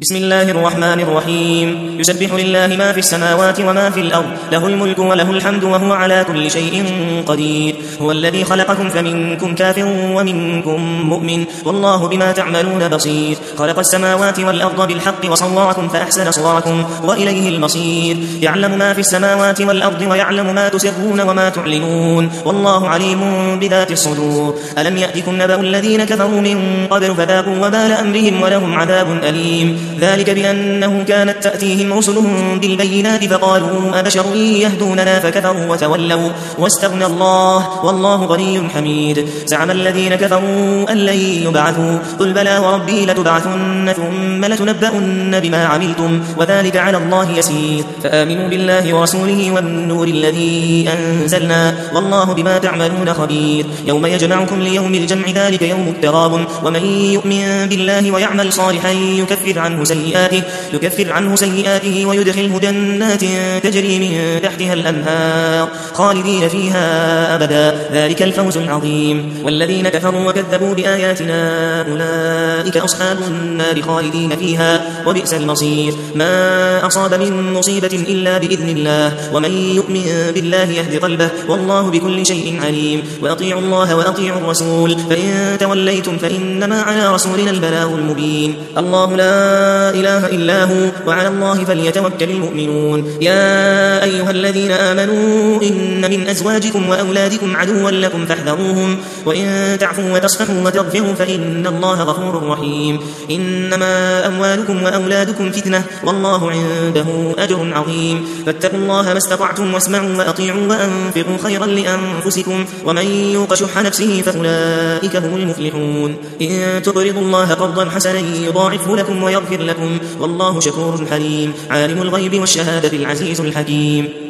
بسم الله الرحمن الرحيم. يسبح لله ما في السماوات وما في الأرض، له الملك وله الحمد وهو على كل شيء قدير. هو الذي خلقكم فمنكم كافر ومنكم مؤمن، والله بما تعملون بصير. خلق السماوات والأرض بالحق وصوركم فأحسن صوركم وإليه المصير. يعلم ما في السماوات والأرض ويعلم ما تسرون وما تعلنون، والله عليم بذات الصدور. ألم يأتكم نبأ الذين كفروا من قبل فذاقوا وبال أمرهم ولهم عذاب أليم. ذلك بأنه كانت تأتيهم رسلهم بالبينات فقالوا أبشر يهدوننا فكفروا وتولوا واستغنى الله والله غني حميد. زعم الذين كفروا أن لن يبعثوا، قل بلى وربي لتبعثن ثم لتنبؤن بما عملتم وذلك على الله يسير. فآمنوا بالله ورسوله والنور الذي أنزلنا والله بما تعملون خبير. يوم يجمعكم ليوم الجمع ذلك يوم التغابن، ومن يؤمن بالله ويعمل صالحا يكفر عنه سيئاته ويدخله جنات تجري من تحتها الأنهار خالدين فيها أبدا، ذلك الفوز العظيم. والذين كفروا وكذبوا بآياتنا أولئك أصحاب النار خالدين فيها وبئس المصير. ما أصاب من مصيبة إلا بإذن الله، ومن يؤمن بالله يهد قلبه والله بكل شيء عليم. وأطيعوا الله وأطيعوا الرسول، فإن توليتم فإنما على رسولنا البلاغ المبين. الله لا إله إلا هو وعلى الله فليتوكل المؤمنون. يا أيها الذين آمنوا إن من أزواجكم وأولادكم عدوا لكم فاحذروهم، وإن تعفوا وتصفحوا وتغفروا فإن الله غفور رحيم. إنما أموالكم وأولادكم فتنة والله عنده أجر عظيم. فاتقوا الله ما استطعتم واسمعوا وأطيعوا وأنفقوا خيرا لأنفسكم، ومن يوق شح نفسه فأولئك هم المفلحون. إن تقرضوا الله قرضا حسنا يضاعفه لكم ويغفر لكم والله شكور حليم. عالم الغيب والشهادة العزيز الحكيم.